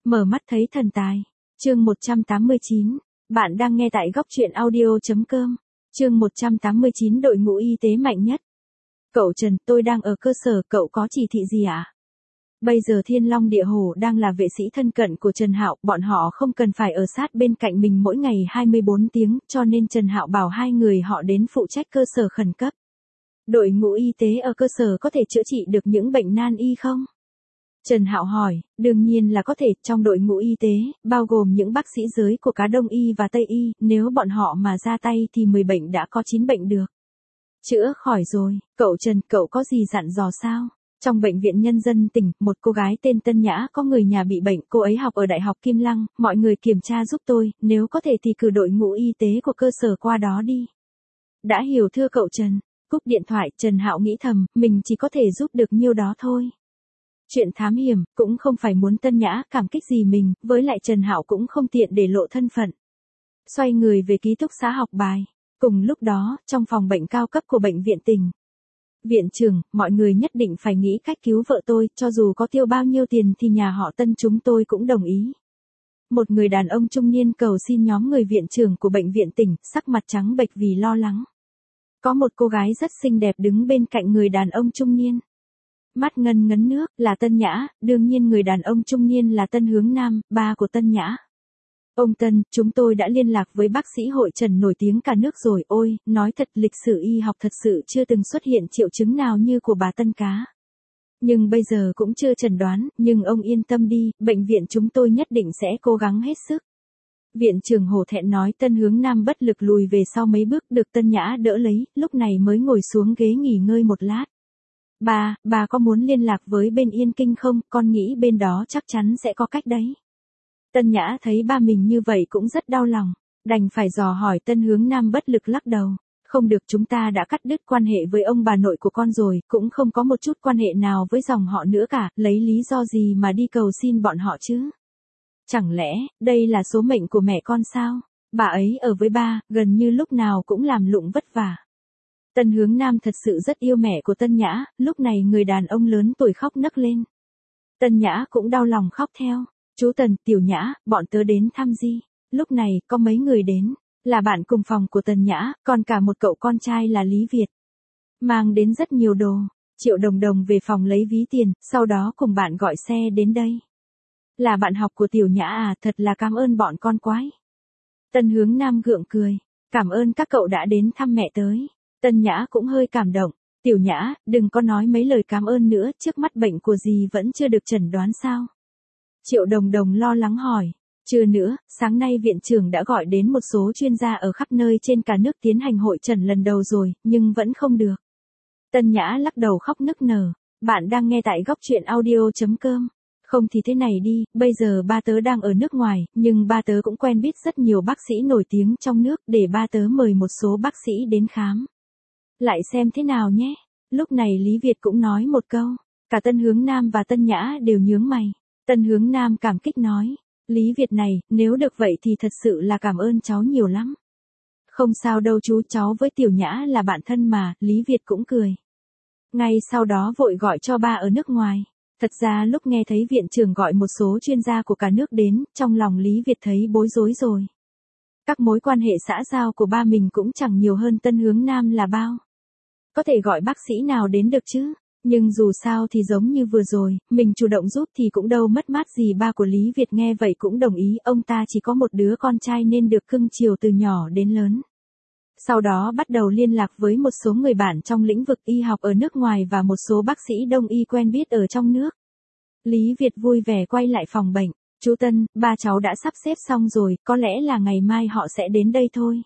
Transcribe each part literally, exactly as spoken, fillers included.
Mở mắt thấy thần tài. Chương một trăm tám mươi chín. Bạn đang nghe tại góc truyện audio chấm com. Chương một trăm tám mươi chín đội ngũ y tế mạnh nhất. Cậu Trần, tôi đang ở cơ sở, cậu có chỉ thị gì ạ? À? Bây giờ Thiên Long Địa Hồ đang là vệ sĩ thân cận của Trần Hạo, bọn họ không cần phải ở sát bên cạnh mình mỗi ngày hai mươi bốn tiếng, cho nên Trần Hạo bảo hai người họ đến phụ trách cơ sở khẩn cấp. Đội ngũ y tế ở cơ sở có thể chữa trị được những bệnh nan y không? Trần Hạo hỏi, đương nhiên là có thể, trong đội ngũ y tế, bao gồm những bác sĩ giới của cả Đông y và Tây y, nếu bọn họ mà ra tay thì mười bệnh đã có chín bệnh được. Chữa khỏi rồi, cậu Trần, cậu có gì dặn dò sao? Trong bệnh viện nhân dân tỉnh, một cô gái tên Tân Nhã có người nhà bị bệnh, cô ấy học ở Đại học Kim Lăng, mọi người kiểm tra giúp tôi, nếu có thể thì cử đội ngũ y tế của cơ sở qua đó đi. Đã hiểu thưa cậu Trần. Cúp điện thoại, Trần Hạo nghĩ thầm, mình chỉ có thể giúp được nhiêu đó thôi. Chuyện thám hiểm, cũng không phải muốn Tân Nhã cảm kích gì mình, với lại Trần Hạo cũng không tiện để lộ thân phận. Xoay người về ký túc xá học bài. Cùng lúc đó, trong phòng bệnh cao cấp của bệnh viện tỉnh. Viện trưởng, mọi người nhất định phải nghĩ cách cứu vợ tôi, cho dù có tiêu bao nhiêu tiền thì nhà họ Tân chúng tôi cũng đồng ý. Một người đàn ông trung niên cầu xin nhóm người viện trưởng của bệnh viện tỉnh, sắc mặt trắng bệch vì lo lắng. Có một cô gái rất xinh đẹp đứng bên cạnh người đàn ông trung niên. Mắt ngân ngấn nước, là Tân Nhã, đương nhiên người đàn ông trung niên là Tân Hướng Nam, ba của Tân Nhã. Ông Tân, chúng tôi đã liên lạc với bác sĩ hội Trần nổi tiếng cả nước rồi, ôi, nói thật lịch sử y học thật sự chưa từng xuất hiện triệu chứng nào như của bà Tân cá. Nhưng bây giờ cũng chưa chẩn đoán, nhưng ông yên tâm đi, bệnh viện chúng tôi nhất định sẽ cố gắng hết sức. Viện trưởng hổ thẹn nói. Tân Hướng Nam bất lực lùi về sau mấy bước, được Tân Nhã đỡ lấy, lúc này mới ngồi xuống ghế nghỉ ngơi một lát. Bà, bà có muốn liên lạc với bên Yên Kinh không, con nghĩ bên đó chắc chắn sẽ có cách đấy. Tân Nhã thấy ba mình như vậy cũng rất đau lòng, đành phải dò hỏi. Tân Hướng Nam bất lực lắc đầu. Không được, chúng ta đã cắt đứt quan hệ với ông bà nội của con rồi, cũng không có một chút quan hệ nào với dòng họ nữa cả, lấy lý do gì mà đi cầu xin bọn họ chứ? Chẳng lẽ, đây là số mệnh của mẹ con sao? Bà ấy ở với ba, gần như lúc nào cũng làm lụng vất vả. Tân Hướng Nam thật sự rất yêu mẹ của Tân Nhã, lúc này người đàn ông lớn tuổi khóc nấc lên. Tân Nhã cũng đau lòng khóc theo. Chú Tần, Tiểu Nhã, bọn tớ đến thăm Di. Lúc này, có mấy người đến, là bạn cùng phòng của Tân Nhã, còn cả một cậu con trai là Lý Việt. Mang đến rất nhiều đồ. Triệu Đồng Đồng về phòng lấy ví tiền, sau đó cùng bạn gọi xe đến đây. Là bạn học của Tiểu Nhã à, thật là cảm ơn bọn con quái. Tân Hướng Nam gượng cười. Cảm ơn các cậu đã đến thăm mẹ tới. Tân Nhã cũng hơi cảm động. Tiểu Nhã, đừng có nói mấy lời cảm ơn nữa, trước mắt bệnh của dì vẫn chưa được chẩn đoán sao? Triệu Đồng Đồng lo lắng hỏi. Chưa nữa, sáng nay viện trưởng đã gọi đến một số chuyên gia ở khắp nơi trên cả nước tiến hành hội chẩn lần đầu rồi, nhưng vẫn không được. Tân Nhã lắc đầu khóc nức nở. Bạn đang nghe tại góc truyện audio chấm com. Không thì thế này đi, bây giờ ba tớ đang ở nước ngoài, nhưng ba tớ cũng quen biết rất nhiều bác sĩ nổi tiếng trong nước, để ba tớ mời một số bác sĩ đến khám. Lại xem thế nào nhé. Lúc này Lý Việt cũng nói một câu. Cả Tân Hướng Nam và Tân Nhã đều nhướng mày. Tân Hướng Nam cảm kích nói. Lý Việt này, nếu được vậy thì thật sự là cảm ơn cháu nhiều lắm. Không sao đâu chú, cháu với Tiểu Nhã là bạn thân mà, Lý Việt cũng cười. Ngay sau đó vội gọi cho ba ở nước ngoài. Thật ra lúc nghe thấy viện trưởng gọi một số chuyên gia của cả nước đến, trong lòng Lý Việt thấy bối rối rồi. Các mối quan hệ xã giao của ba mình cũng chẳng nhiều hơn Tân Hướng Nam là bao. Có thể gọi bác sĩ nào đến được chứ? Nhưng dù sao thì giống như vừa rồi, mình chủ động giúp thì cũng đâu mất mát gì. Ba của Lý Việt nghe vậy cũng đồng ý, ông ta chỉ có một đứa con trai nên được cưng chiều từ nhỏ đến lớn. Sau đó bắt đầu liên lạc với một số người bạn trong lĩnh vực y học ở nước ngoài và một số bác sĩ đông y quen biết ở trong nước. Lý Việt vui vẻ quay lại phòng bệnh. Chú Tân, ba cháu đã sắp xếp xong rồi, có lẽ là ngày mai họ sẽ đến đây thôi.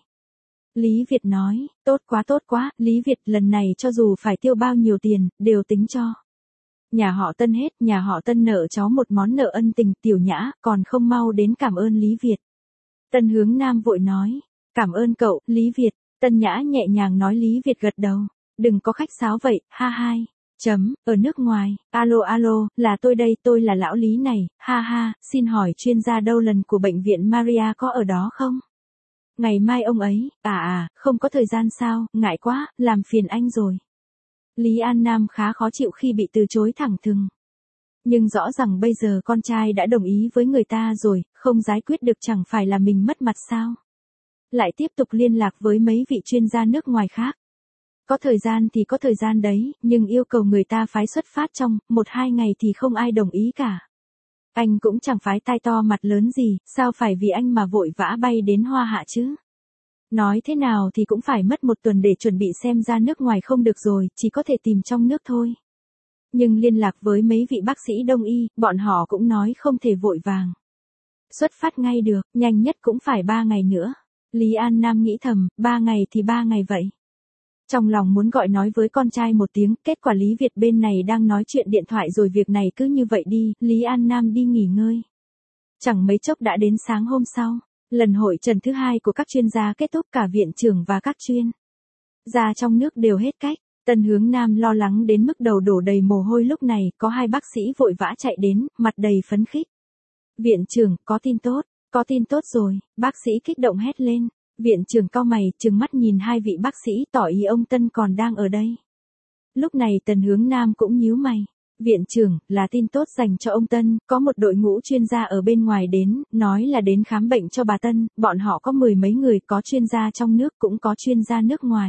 Lý Việt nói, tốt quá tốt quá, Lý Việt lần này cho dù phải tiêu bao nhiêu tiền, đều tính cho. Nhà họ Tân hết, nhà họ Tân nợ cháu một món nợ ân tình. Tiểu Nhã, còn không mau đến cảm ơn Lý Việt. Tân Hướng Nam vội nói, cảm ơn cậu, Lý Việt. Tân Nhã nhẹ nhàng nói. Lý Việt gật đầu, đừng có khách sáo vậy, ha hai. Chấm, ở nước ngoài, alo alo, là tôi đây, tôi là lão Lý này, ha ha, xin hỏi chuyên gia đâu lần của bệnh viện Maria có ở đó không? Ngày mai ông ấy, à à, không có thời gian sao, ngại quá, làm phiền anh rồi. Lý An Nam khá khó chịu khi bị từ chối thẳng thừng. Nhưng rõ ràng bây giờ con trai đã đồng ý với người ta rồi, không giải quyết được chẳng phải là mình mất mặt sao. Lại tiếp tục liên lạc với mấy vị chuyên gia nước ngoài khác. Có thời gian thì có thời gian đấy, nhưng yêu cầu người ta phái xuất phát trong một hai ngày thì không ai đồng ý cả. Anh cũng chẳng phái tai to mặt lớn gì, sao phải vì anh mà vội vã bay đến Hoa Hạ chứ? Nói thế nào thì cũng phải mất một tuần để chuẩn bị xem ra nước ngoài không được rồi, chỉ có thể tìm trong nước thôi. Nhưng liên lạc với mấy vị bác sĩ đông y, bọn họ cũng nói không thể vội vàng. Xuất phát ngay được, nhanh nhất cũng phải ba ngày nữa. Lý An Nam nghĩ thầm, ba ngày thì ba ngày vậy. Trong lòng muốn gọi nói với con trai một tiếng, kết quả Lý Việt bên này đang nói chuyện điện thoại rồi việc này cứ như vậy đi, Lý An Nam đi nghỉ ngơi. Chẳng mấy chốc đã đến sáng hôm sau, lần hội trần thứ hai của các chuyên gia kết thúc, cả viện trưởng và các chuyên gia trong nước đều hết cách. Tân Hướng Nam lo lắng đến mức đầu đổ đầy mồ hôi, lúc này có hai bác sĩ vội vã chạy đến, mặt đầy phấn khích. Viện trưởng, có tin tốt, có tin tốt rồi, bác sĩ kích động hét lên. Viện trưởng cau mày, trừng mắt nhìn hai vị bác sĩ, tỏ ý ông Tân còn đang ở đây. Lúc này Tần Hướng Nam cũng nhíu mày. Viện trưởng, là tin tốt dành cho ông Tân, có một đội ngũ chuyên gia ở bên ngoài đến, nói là đến khám bệnh cho bà Tân, bọn họ có mười mấy người, có chuyên gia trong nước cũng có chuyên gia nước ngoài.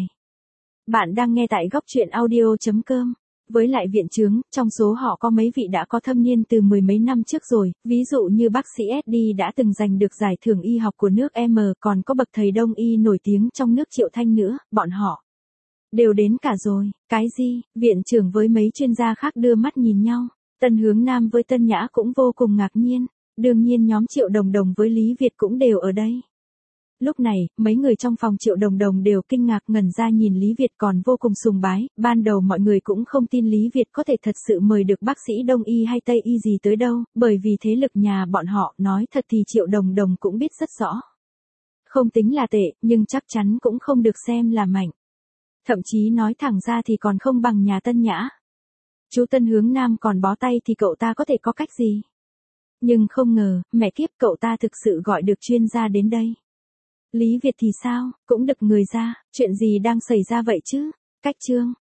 Bạn đang nghe tại góc truyện audio chấm com. Với lại viện trưởng, trong số họ có mấy vị đã có thâm niên từ mười mấy năm trước rồi, ví dụ như bác sĩ ét đê đã từng giành được giải thưởng y học của nước M, còn có bậc thầy đông y nổi tiếng trong nước Triệu Thanh nữa, bọn họ đều đến cả rồi. Cái gì? Viện trưởng với mấy chuyên gia khác đưa mắt nhìn nhau. Tân Hướng Nam với Tân Nhã cũng vô cùng ngạc nhiên. Đương nhiên nhóm Triệu Đồng Đồng với Lý Việt cũng đều ở đây. Lúc này, mấy người trong phòng Triệu Đồng Đồng đều kinh ngạc ngẩn ra nhìn Lý Việt, còn vô cùng sùng bái. Ban đầu mọi người cũng không tin Lý Việt có thể thật sự mời được bác sĩ Đông y hay Tây y gì tới đâu, bởi vì thế lực nhà bọn họ, nói thật thì Triệu Đồng Đồng cũng biết rất rõ. Không tính là tệ, nhưng chắc chắn cũng không được xem là mạnh. Thậm chí nói thẳng ra thì còn không bằng nhà Tân Nhã. Chú Tân Hướng Nam còn bó tay thì cậu ta có thể có cách gì? Nhưng không ngờ, mẹ kiếp, cậu ta thực sự gọi được chuyên gia đến đây. Lý Việt thì sao, cũng được người ra, chuyện gì đang xảy ra vậy chứ? Cách chương